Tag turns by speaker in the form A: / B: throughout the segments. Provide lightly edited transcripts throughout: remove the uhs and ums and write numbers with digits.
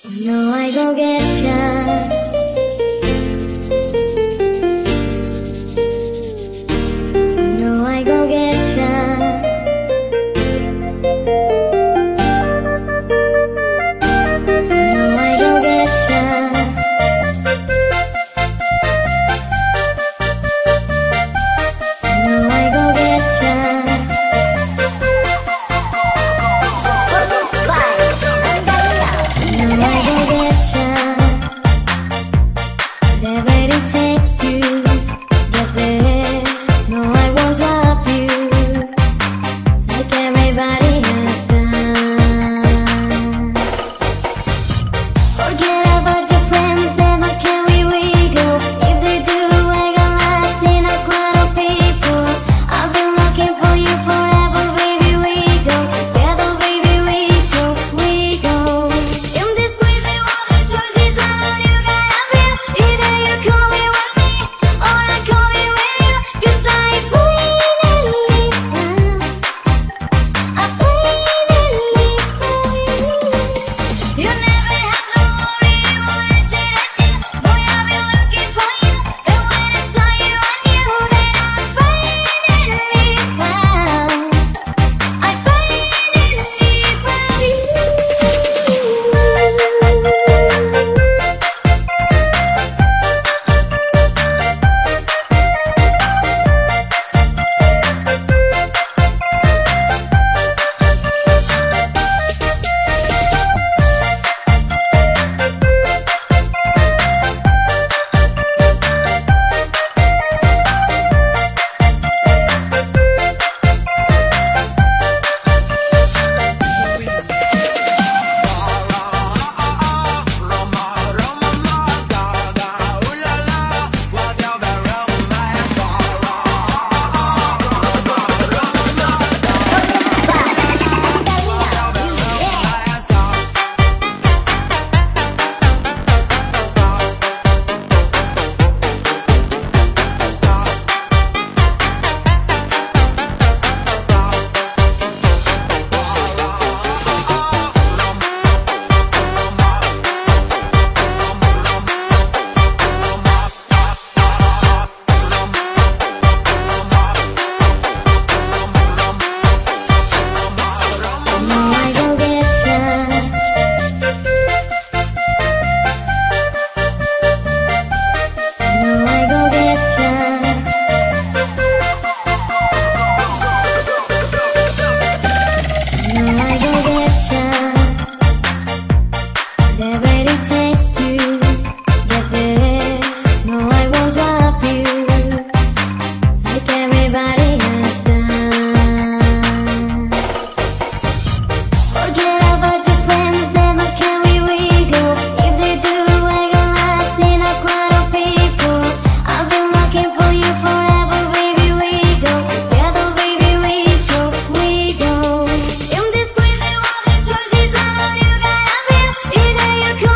A: know I go get ya. Know I go get ya. Know I go get ya. Know I go get ya. Know I go get ya. Whatever it takes to get there. No, I won't drop you like everybody has done. Forget about your friends, never can we go. If they do, I got lost in a crowd of people. I've been looking for you forever, baby, we go. Together, baby, we go. In this crazy world of choices, I know you gotta feel. Either you call me with me, or I call me with you. 'Cause I finally found you. Never have to worry, you wanna say that shit. Boy, I've been looking for you, and when I saw you, I knew that I finally found Either you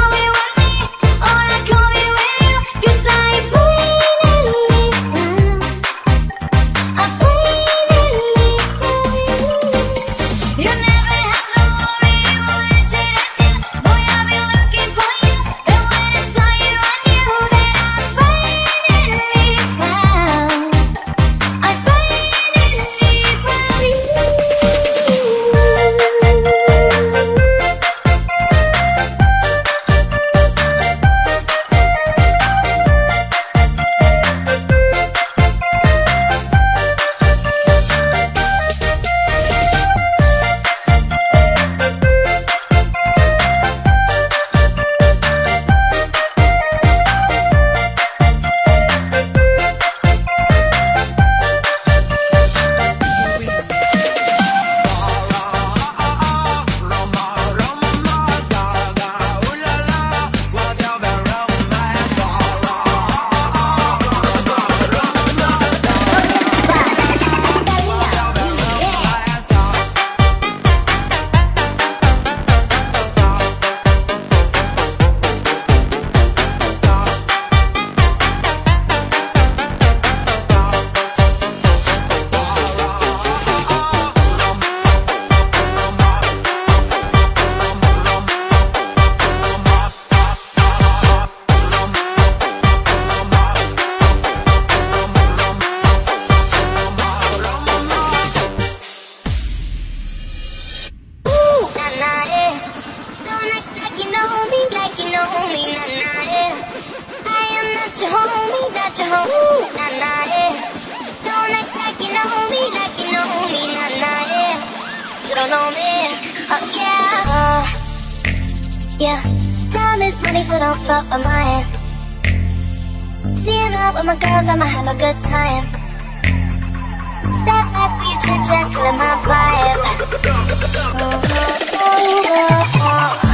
A: that you hold me, nah nah yeah. Don't act like you know me, nah nah yeah. You don't know me, oh yeah. Yeah, time is money, so don't fuck with mine. Seeing out with my girls, I'ma have a good time. Step back, be a chit chat, feeling my vibe. Oh, oh, oh, oh, oh.